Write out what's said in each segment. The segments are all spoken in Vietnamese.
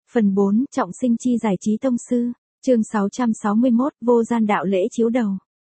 Phần 4, trọng sinh chi giải trí tông sư. Chương 661, vô gian đạo lễ chiếu đầu.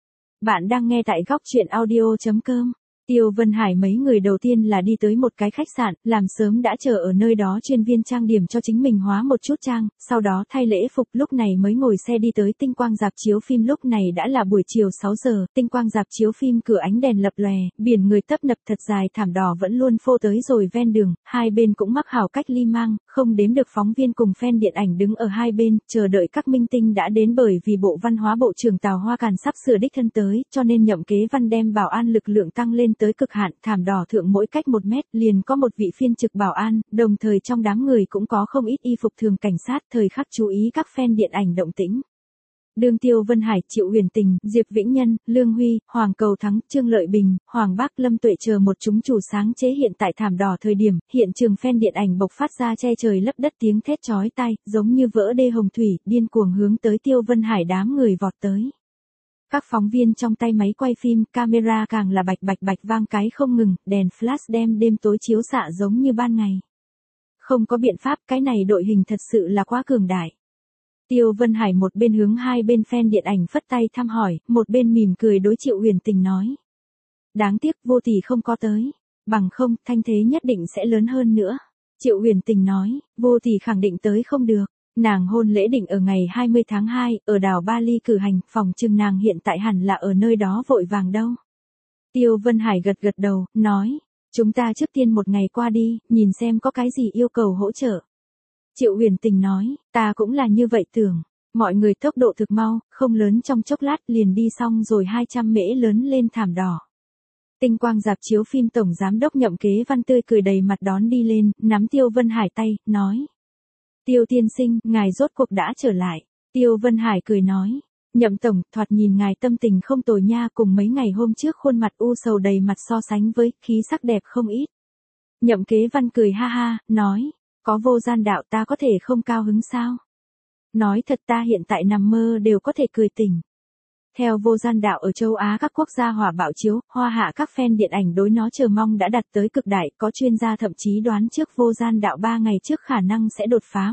Bạn đang nghe tại góc truyện audio.com. Tiêu Vân Hải mấy người đầu tiên là đi tới một cái khách sạn, làm sớm đã chờ ở nơi đó chuyên viên trang điểm cho chính mình hóa một chút trang, sau đó thay lễ phục, lúc này mới ngồi xe đi tới tinh quang rạp chiếu phim. Lúc này đã là buổi chiều 6 giờ, tinh quang rạp chiếu phim cửa ánh đèn lập lòe, biển người tấp nập thật dài thảm đỏ vẫn luôn phô tới rồi ven đường, hai bên cũng mắc hảo cách ly mang, không đếm được phóng viên cùng fan điện ảnh đứng ở hai bên, chờ đợi các minh tinh đã đến. Bởi vì Bộ Văn hóa Bộ trưởng Tào Hoa Càn sắp sửa đích thân tới, cho nên Nhậm Kế Văn đem bảo an lực lượng tăng lên tới cực hạn, thảm đỏ thượng mỗi cách 1 mét liền có một vị phiên trực bảo an, đồng thời trong đám người cũng có không ít y phục thường cảnh sát, thời khắc chú ý các fan điện ảnh động tĩnh. Đường Tiêu Vân Hải, Triệu Huyền Tình, Diệp Vĩnh Nhân, Lương Huy, Hoàng Cầu Thắng, Trương Lợi Bình, Hoàng Bác, Lâm Tuệ chờ một chúng chủ sáng chế hiện tại thảm đỏ thời điểm, hiện trường fan điện ảnh bộc phát ra che trời lấp đất tiếng thét chói tai, giống như vỡ đê hồng thủy, điên cuồng hướng tới Tiêu Vân Hải đám người vọt tới. Các phóng viên trong tay máy quay phim, camera càng là bạch bạch bạch vang cái không ngừng, đèn flash đem đêm tối chiếu xạ giống như ban ngày. Không có biện pháp, cái này đội hình thật sự là quá cường đại. Tiêu Vân Hải một bên hướng hai bên fan điện ảnh phất tay thăm hỏi, một bên mỉm cười đối Triệu Huyền Tình nói. Đáng tiếc Vô Tỷ không có tới, bằng không thanh thế nhất định sẽ lớn hơn nữa. Triệu Huyền Tình nói, Vô Tỷ khẳng định tới không được. Nàng hôn lễ định ở ngày 20 tháng 2, ở đảo Bali cử hành, phòng trừng nàng hiện tại hẳn là ở nơi đó vội vàng đâu. Tiêu Vân Hải gật gật đầu, nói, chúng ta trước tiên một ngày qua đi, nhìn xem có cái gì yêu cầu hỗ trợ. Triệu Huyền Tình nói, ta cũng là như vậy tưởng, mọi người tốc độ thực mau, không lớn trong chốc lát liền đi xong rồi 200 mễ lớn lên thảm đỏ. Tinh quang rạp chiếu phim tổng giám đốc Nhậm Kế Văn tươi cười đầy mặt đón đi lên, nắm Tiêu Vân Hải tay, nói. Tiêu tiên sinh, ngài rốt cuộc đã trở lại. Tiêu Vân Hải cười nói, Nhậm tổng, thoạt nhìn ngài tâm tình không tồi nha, cùng mấy ngày hôm trước khuôn mặt u sầu đầy mặt so sánh với, khí sắc đẹp không ít. Nhậm Kế Văn cười ha ha, nói, có vô gian đạo ta có thể không cao hứng sao? Nói thật ta hiện tại nằm mơ đều có thể cười tỉnh. Theo vô gian đạo ở châu Á các quốc gia hỏa bạo chiếu, hoa hạ các fan điện ảnh đối nó chờ mong đã đạt tới cực đại, có chuyên gia thậm chí đoán trước vô gian đạo 3 ngày trước khả năng sẽ đột phá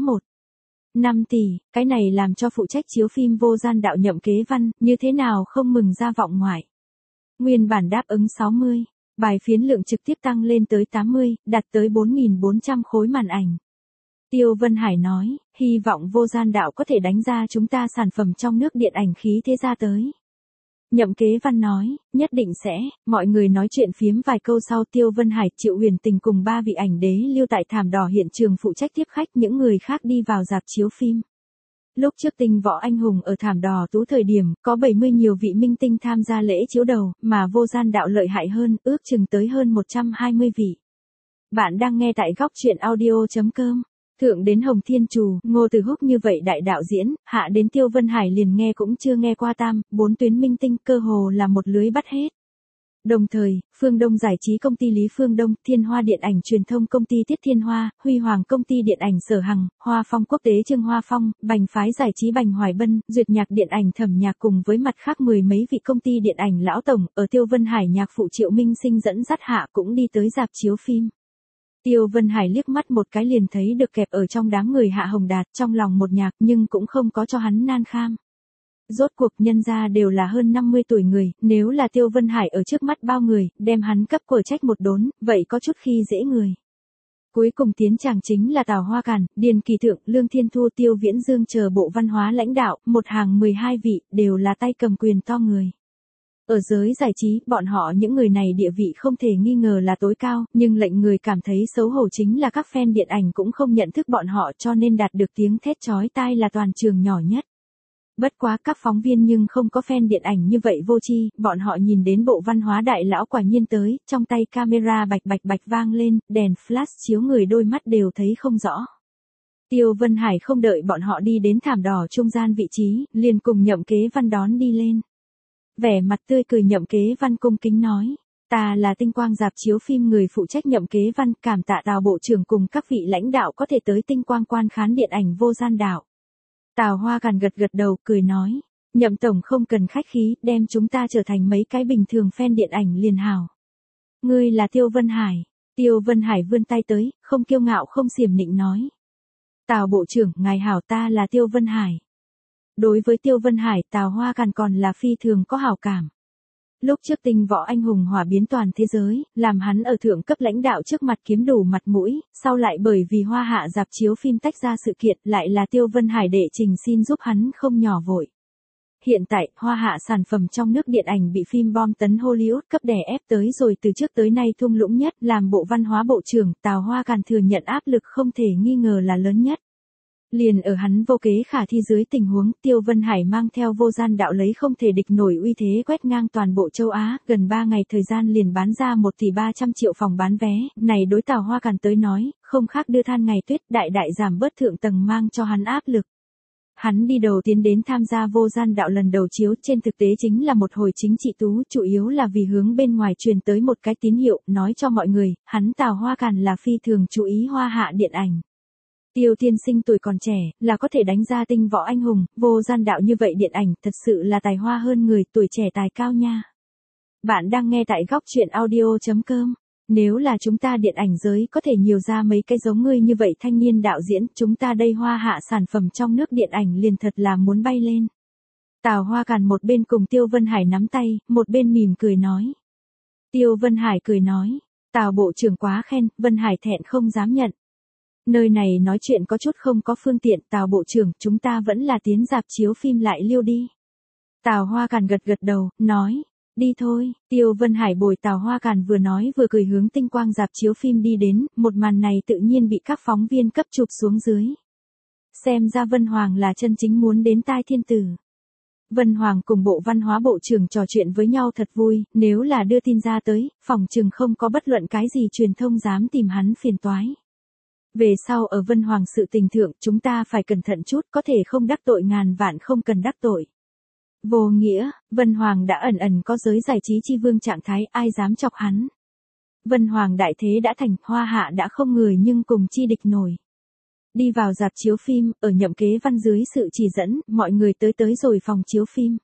1,5 tỷ, cái này làm cho phụ trách chiếu phim vô gian đạo Nhậm Kế Văn, như thế nào không mừng ra vọng ngoại. Nguyên bản đáp ứng 60, bài phiến lượng trực tiếp tăng lên tới 80, đạt tới 4.400 khối màn ảnh. Tiêu Vân Hải nói, hy vọng vô gian đạo có thể đánh ra chúng ta sản phẩm trong nước điện ảnh khí thế ra tới. Nhậm Kế Văn nói, nhất định sẽ, mọi người nói chuyện phiếm vài câu sau Tiêu Vân Hải, Triệu Huyền Tình cùng 3 vị ảnh đế lưu tại thảm đỏ hiện trường phụ trách tiếp khách, những người khác đi vào rạp chiếu phim. Lúc trước Tinh Võ Anh Hùng ở thảm đỏ tú thời điểm, có 70 nhiều vị minh tinh tham gia lễ chiếu đầu, mà vô gian đạo lợi hại hơn, ước chừng tới hơn 120 vị. Bạn đang nghe tại góc truyện audio.com. Thượng đến Hồng Thiên Trù, Ngô Từ Húc như vậy đại đạo diễn, hạ đến Tiêu Vân Hải liền nghe cũng chưa nghe qua 4 tuyến minh tinh, cơ hồ là một lưới bắt hết. Đồng thời, Phương Đông giải trí công ty Lý Phương Đông, Thiên Hoa điện ảnh truyền thông công ty Tiết Thiên Hoa, Huy Hoàng công ty điện ảnh Sở Hằng, Hoa Phong quốc tế Trương Hoa Phong, Bành phái giải trí Bành Hoài Bân, Duyệt Nhạc điện ảnh Thẩm Nhạc cùng với mặt khác 10 mấy vị công ty điện ảnh lão tổng, ở Tiêu Vân Hải nhạc phụ Triệu Minh Sinh dẫn dắt hạ cũng đi tới rạp chiếu phim. Tiêu Vân Hải liếc mắt một cái liền thấy được kẹp ở trong đám người Hạ Hồng Đạt, trong lòng một nhạc nhưng cũng không có cho hắn nan kham. Rốt cuộc nhân ra đều là hơn 50 tuổi người, nếu là Tiêu Vân Hải ở trước mắt bao người, đem hắn cấp của trách một đốn, vậy có chút khi dễ người. Cuối cùng tiến tràng chính là Tào Hoa Càn, Điền Kỳ Thượng, Lương Thiên Thu, Tiêu Viễn Dương chờ Bộ Văn hóa lãnh đạo, một hàng 12 vị, đều là tay cầm quyền to người. Ở giới giải trí, bọn họ những người này địa vị không thể nghi ngờ là tối cao, nhưng lệnh người cảm thấy xấu hổ chính là các fan điện ảnh cũng không nhận thức bọn họ cho nên đạt được tiếng thét chói tai là toàn trường nhỏ nhất. Bất quá các phóng viên nhưng không có fan điện ảnh như vậy vô tri, bọn họ nhìn đến Bộ Văn hóa đại lão quả nhiên tới, trong tay camera bạch bạch bạch vang lên, đèn flash chiếu người đôi mắt đều thấy không rõ. Tiêu Vân Hải không đợi bọn họ đi đến thảm đỏ trung gian vị trí, liền cùng Nhậm Kế Văn đón đi lên. Vẻ mặt tươi cười Nhậm Kế Văn cung kính nói, ta là tinh quang rạp chiếu phim người phụ trách Nhậm Kế Văn, cảm tạ Tào bộ trưởng cùng các vị lãnh đạo có thể tới tinh quang quan khán điện ảnh vô gian đạo. Tào Hoa Càn gật gật đầu, cười nói, Nhậm tổng không cần khách khí, đem chúng ta trở thành mấy cái bình thường fan điện ảnh liền hảo. Ngươi là Tiêu Vân Hải. Tiêu Vân Hải vươn tay tới, không kiêu ngạo không xiểm nịnh nói. Tào Bộ trưởng, ngài hảo, ta là Tiêu Vân Hải. Đối với Tiêu Vân Hải, Tào Hoa Càn còn là phi thường có hảo cảm. Lúc trước tinh võ anh hùng hỏa biến toàn thế giới, làm hắn ở thượng cấp lãnh đạo trước mặt kiếm đủ mặt mũi, sau lại bởi vì Hoa Hạ rạp chiếu phim tách ra sự kiện, lại là Tiêu Vân Hải đệ trình xin giúp hắn không nhỏ vội. Hiện tại, Hoa Hạ sản phẩm trong nước điện ảnh bị phim bom tấn Hollywood cấp đè ép tới rồi, từ trước tới nay thung lũng nhất, làm Bộ Văn hóa Bộ trưởng, Tào Hoa Càn thừa nhận áp lực không thể nghi ngờ là lớn nhất. Liền ở hắn vô kế khả thi dưới tình huống, Tiêu Vân Hải mang theo Vô Gian Đạo lấy không thể địch nổi uy thế quét ngang toàn bộ châu Á, gần 3 ngày thời gian liền bán ra 1 tỷ 300 triệu phòng bán vé, này đối Tào Hoa Càn tới nói, không khác đưa than ngày tuyết, đại đại giảm bớt thượng tầng mang cho hắn áp lực. Hắn đi đầu tiến đến tham gia Vô Gian Đạo lần đầu chiếu, trên thực tế chính là một hồi chính trị tú, chủ yếu là vì hướng bên ngoài truyền tới một cái tín hiệu, nói cho mọi người, hắn Tào Hoa Càn là phi thường chú ý Hoa Hạ điện ảnh. Tiêu tiên sinh tuổi còn trẻ, là có thể đánh ra tinh võ anh hùng, Vô Gian Đạo như vậy điện ảnh, thật sự là tài hoa hơn người, tuổi trẻ tài cao nha. Bạn đang nghe tại góc truyện audio.com. Nếu là chúng ta điện ảnh giới có thể nhiều ra mấy cái giống ngươi như vậy thanh niên đạo diễn, chúng ta đây Hoa Hạ sản phẩm trong nước điện ảnh liền thật là muốn bay lên. Tào Hoa Càn một bên cùng Tiêu Vân Hải nắm tay, một bên mỉm cười nói. Tiêu Vân Hải cười nói, Tào Bộ trưởng quá khen, Vân Hải thẹn không dám nhận. Nơi này nói chuyện có chút không có phương tiện, Tào Bộ trưởng, chúng ta vẫn là tiến rạp chiếu phim lại liêu đi. Tào Hoa Càn gật gật đầu, nói, đi thôi. Tiêu Vân Hải bồi Tào Hoa Càn vừa nói vừa cười hướng tinh quang rạp chiếu phim đi đến, một màn này tự nhiên bị các phóng viên cấp chụp xuống dưới. Xem ra Vân Hoàng là chân chính muốn đến tai thiên tử. Vân Hoàng cùng Bộ Văn hóa Bộ trưởng trò chuyện với nhau thật vui, nếu là đưa tin ra tới, phòng chừng không có bất luận cái gì truyền thông dám tìm hắn phiền toái. Về sau ở Vân Hoàng sự tình thượng, chúng ta phải cẩn thận chút, có thể không đắc tội ngàn vạn không cần đắc tội. Vô nghĩa, Vân Hoàng đã ẩn ẩn có giới giải trí chi vương trạng thái, ai dám chọc hắn. Vân Hoàng đại thế đã thành, Hoa Hạ đã không người nhưng cùng chi địch nổi. Đi vào rạp chiếu phim, ở Nhậm Kế Văn dưới sự chỉ dẫn, mọi người tới rồi phòng chiếu phim.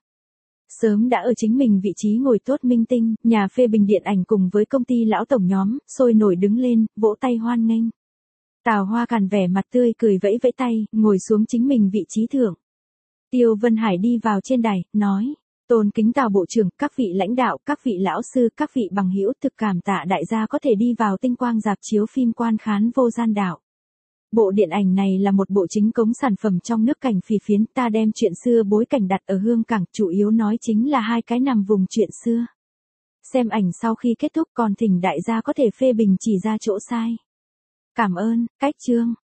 Sớm đã ở chính mình vị trí ngồi tốt minh tinh, nhà phê bình điện ảnh cùng với công ty lão tổng nhóm, sôi nổi đứng lên, vỗ tay hoan nghênh. Tào Hoa Càn vẻ mặt tươi cười vẫy vẫy tay, ngồi xuống chính mình vị trí thượng. Tiêu Vân Hải đi vào trên đài, nói, tôn kính Tào Bộ trưởng, các vị lãnh đạo, các vị lão sư, các vị bằng hữu, thực cảm tạ đại gia có thể đi vào tinh quang rạp chiếu phim quan khán Vô Gian Đạo. Bộ điện ảnh này là một bộ chính cống sản phẩm trong nước cảnh phì phiến, ta đem chuyện xưa bối cảnh đặt ở Hương Cảng, chủ yếu nói chính là hai cái nằm vùng chuyện xưa. Xem ảnh sau khi kết thúc còn thỉnh đại gia có thể phê bình chỉ ra chỗ sai. Cảm ơn, cách chương.